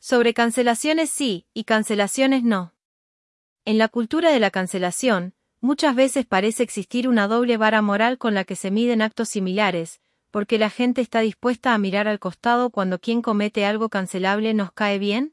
Sobre cancelaciones sí, y cancelaciones no. En la cultura de la cancelación, muchas veces parece existir una doble vara moral con la que se miden actos similares, porque la gente está dispuesta a mirar al costado cuando quien comete algo cancelable nos cae bien.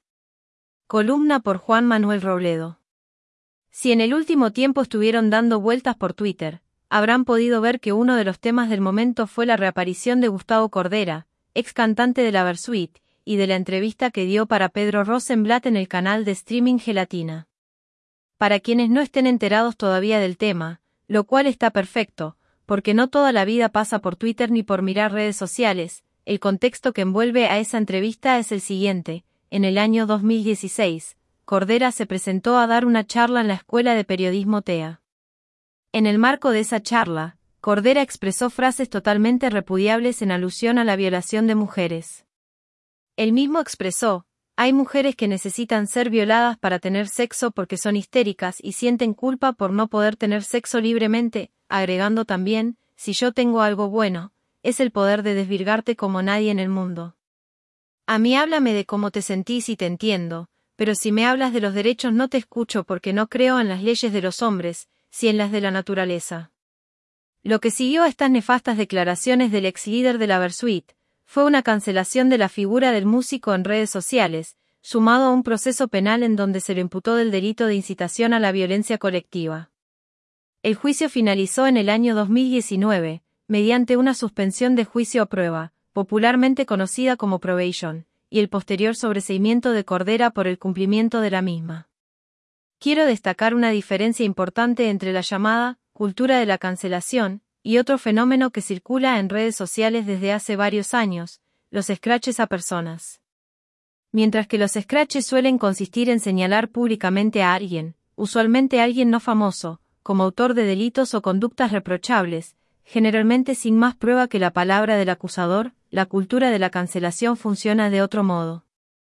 Columna por Juan Manuel Robledo. Si en el último tiempo estuvieron dando vueltas por Twitter, habrán podido ver que uno de los temas del momento fue la reaparición de Gustavo Cordera, ex cantante de la Versuit, y de la entrevista que dio para Pedro Rosenblatt en el canal de streaming Gelatina. Para quienes no estén enterados todavía del tema, lo cual está perfecto, porque no toda la vida pasa por Twitter ni por mirar redes sociales, el contexto que envuelve a esa entrevista es el siguiente: en el año 2016, Cordera se presentó a dar una charla en la Escuela de Periodismo TEA. En el marco de esa charla, Cordera expresó frases totalmente repudiables en alusión a la violación de mujeres. Él mismo expresó: hay mujeres que necesitan ser violadas para tener sexo porque son histéricas y sienten culpa por no poder tener sexo libremente, agregando también: si yo tengo algo bueno, es el poder de desvirgarte como nadie en el mundo. A mí háblame de cómo te sentís y te entiendo, pero si me hablas de los derechos no te escucho porque no creo en las leyes de los hombres, si en las de la naturaleza. Lo que siguió a estas nefastas declaraciones del ex líder de la Versuit fue una cancelación de la figura del músico en redes sociales, sumado a un proceso penal en donde se le imputó del delito de incitación a la violencia colectiva. El juicio finalizó en el año 2019, mediante una suspensión de juicio a prueba, popularmente conocida como probation, y el posterior sobreseimiento de Cordera por el cumplimiento de la misma. Quiero destacar una diferencia importante entre la llamada cultura de la cancelación y otro fenómeno que circula en redes sociales desde hace varios años: los scratches a personas. Mientras que los scratches suelen consistir en señalar públicamente a alguien, usualmente alguien no famoso, como autor de delitos o conductas reprochables, generalmente sin más prueba que la palabra del acusador, la cultura de la cancelación funciona de otro modo.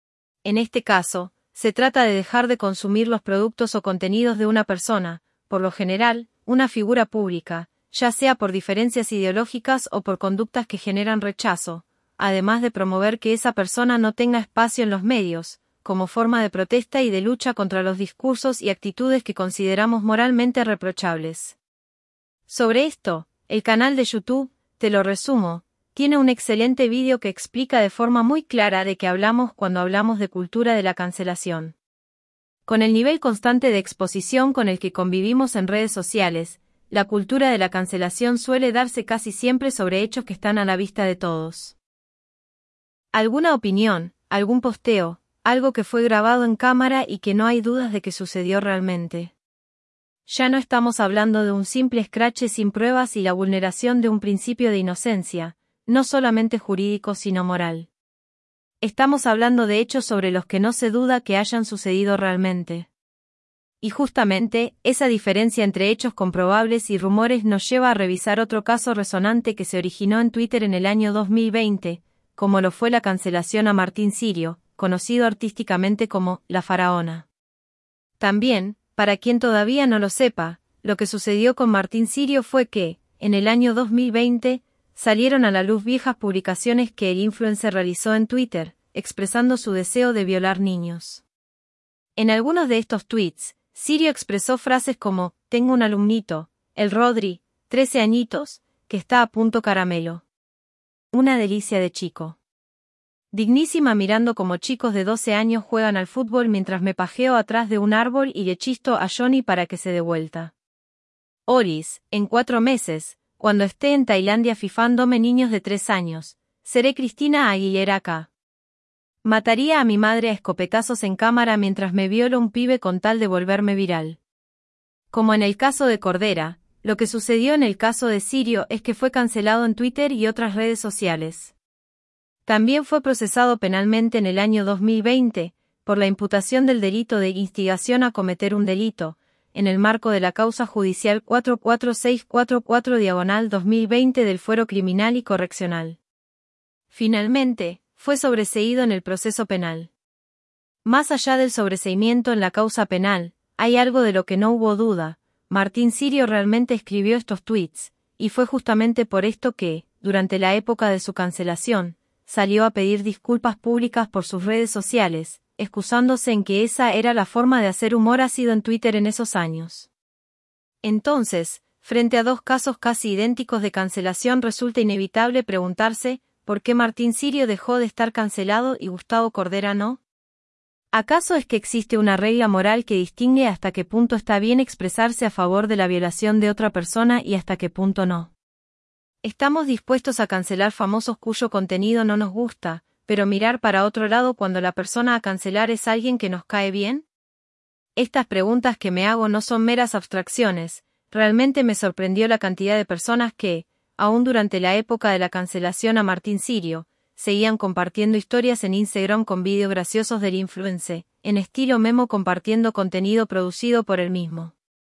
En este caso, se trata de dejar de consumir los productos o contenidos de una persona, por lo general, una figura pública, ya sea por diferencias ideológicas o por conductas que generan rechazo, además de promover que esa persona no tenga espacio en los medios, como forma de protesta y de lucha contra los discursos y actitudes que consideramos moralmente reprochables. Sobre esto, el canal de YouTube, Te lo resumo, tiene un excelente vídeo que explica de forma muy clara de qué hablamos cuando hablamos de cultura de la cancelación. Con el nivel constante de exposición con el que convivimos en redes sociales, la cultura de la cancelación suele darse casi siempre sobre hechos que están a la vista de todos. Alguna opinión, algún posteo, algo que fue grabado en cámara y que no hay dudas de que sucedió realmente. Ya no estamos hablando de un simple scratch sin pruebas y la vulneración de un principio de inocencia, no solamente jurídico sino moral. Estamos hablando de hechos sobre los que no se duda que hayan sucedido realmente. Y justamente, esa diferencia entre hechos comprobables y rumores nos lleva a revisar otro caso resonante que se originó en Twitter en el año 2020, como lo fue la cancelación a Martín Sirio, conocido artísticamente como La Faraona. También, para quien todavía no lo sepa, lo que sucedió con Martín Sirio fue que, en el año 2020, salieron a la luz viejas publicaciones que el influencer realizó en Twitter, expresando su deseo de violar niños. En algunos de estos tweets, Sirio expresó frases como: tengo un alumnito, el Rodri, 13 añitos, que está a punto caramelo. Una delicia de chico. Dignísima mirando como chicos de 12 años juegan al fútbol mientras me pajeo atrás de un árbol y le chisto a Johnny para que se dé vuelta. Oris, en 4 meses, cuando esté en Tailandia fifándome niños de 3 años, seré Cristina Aguilera acá. Mataría a mi madre a escopetazos en cámara mientras me viola un pibe con tal de volverme viral. Como en el caso de Cordera, lo que sucedió en el caso de Sirio es que fue cancelado en Twitter y otras redes sociales. También fue procesado penalmente en el año 2020, por la imputación del delito de instigación a cometer un delito, en el marco de la causa judicial 44644/2020 del Fuero Criminal y Correccional. Finalmente, fue sobreseído en el proceso penal. Más allá del sobreseimiento en la causa penal, hay algo de lo que no hubo duda: Martín Sirio realmente escribió estos tweets, y fue justamente por esto que, durante la época de su cancelación, salió a pedir disculpas públicas por sus redes sociales, excusándose en que esa era la forma de hacer humor ácido en Twitter en esos años. Entonces, frente a dos casos casi idénticos de cancelación, resulta inevitable preguntarse, ¿por qué Martín Sirio dejó de estar cancelado y Gustavo Cordera no? ¿Acaso es que existe una regla moral que distingue hasta qué punto está bien expresarse a favor de la violación de otra persona y hasta qué punto no? ¿Estamos dispuestos a cancelar famosos cuyo contenido no nos gusta, pero mirar para otro lado cuando la persona a cancelar es alguien que nos cae bien? Estas preguntas que me hago no son meras abstracciones. Realmente me sorprendió la cantidad de personas que, aún durante la época de la cancelación a Martín Sirio, seguían compartiendo historias en Instagram con vídeos graciosos del influencer, en estilo memo, compartiendo contenido producido por él mismo.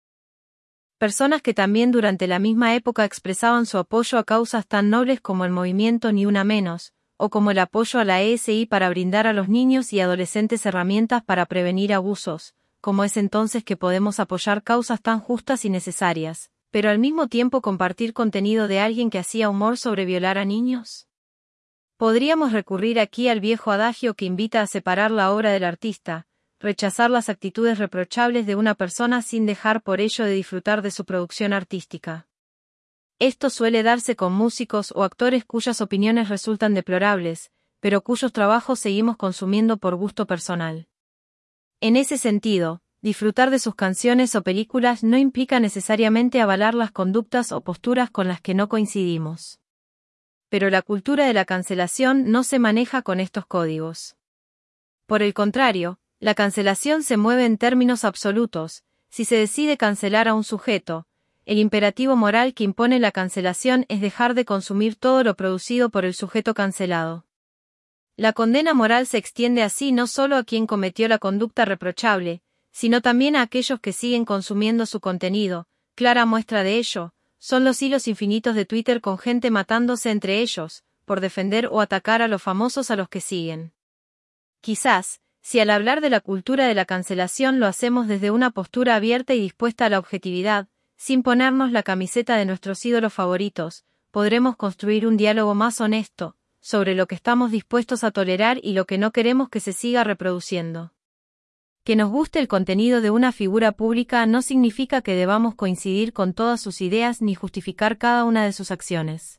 Personas que también durante la misma época expresaban su apoyo a causas tan nobles como el movimiento Ni Una Menos, o como el apoyo a la ESI para brindar a los niños y adolescentes herramientas para prevenir abusos. ¿Cómo es entonces que podemos apoyar causas tan justas y necesarias, pero al mismo tiempo compartir contenido de alguien que hacía humor sobre violar a niños? Podríamos recurrir aquí al viejo adagio que invita a separar la obra del artista, rechazar las actitudes reprochables de una persona sin dejar por ello de disfrutar de su producción artística. Esto suele darse con músicos o actores cuyas opiniones resultan deplorables, pero cuyos trabajos seguimos consumiendo por gusto personal. En ese sentido, disfrutar de sus canciones o películas no implica necesariamente avalar las conductas o posturas con las que no coincidimos. Pero la cultura de la cancelación no se maneja con estos códigos. Por el contrario, la cancelación se mueve en términos absolutos. Si se decide cancelar a un sujeto, el imperativo moral que impone la cancelación es dejar de consumir todo lo producido por el sujeto cancelado. La condena moral se extiende así no solo a quien cometió la conducta reprochable, sino también a aquellos que siguen consumiendo su contenido. Clara muestra de ello son los hilos infinitos de Twitter con gente matándose entre ellos, por defender o atacar a los famosos a los que siguen. Quizás, si al hablar de la cultura de la cancelación lo hacemos desde una postura abierta y dispuesta a la objetividad, sin ponernos la camiseta de nuestros ídolos favoritos, podremos construir un diálogo más honesto sobre lo que estamos dispuestos a tolerar y lo que no queremos que se siga reproduciendo. Que nos guste el contenido de una figura pública no significa que debamos coincidir con todas sus ideas ni justificar cada una de sus acciones.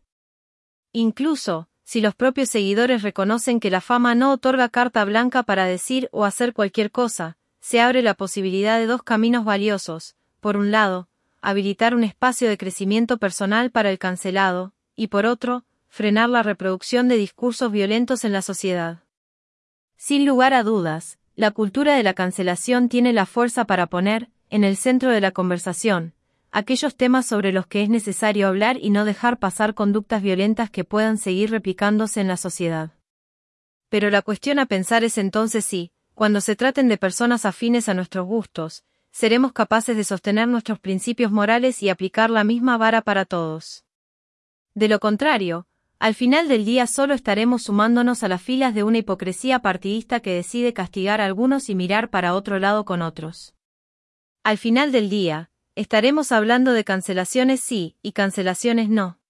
Incluso, si los propios seguidores reconocen que la fama no otorga carta blanca para decir o hacer cualquier cosa, se abre la posibilidad de dos caminos valiosos: por un lado, habilitar un espacio de crecimiento personal para el cancelado, y por otro, frenar la reproducción de discursos violentos en la sociedad. Sin lugar a dudas, la cultura de la cancelación tiene la fuerza para poner, en el centro de la conversación, aquellos temas sobre los que es necesario hablar y no dejar pasar conductas violentas que puedan seguir replicándose en la sociedad. Pero la cuestión a pensar es entonces si, cuando se traten de personas afines a nuestros gustos, seremos capaces de sostener nuestros principios morales y aplicar la misma vara para todos. De lo contrario, al final del día solo estaremos sumándonos a las filas de una hipocresía partidista que decide castigar a algunos y mirar para otro lado con otros. Al final del día, estaremos hablando de cancelaciones sí y cancelaciones no.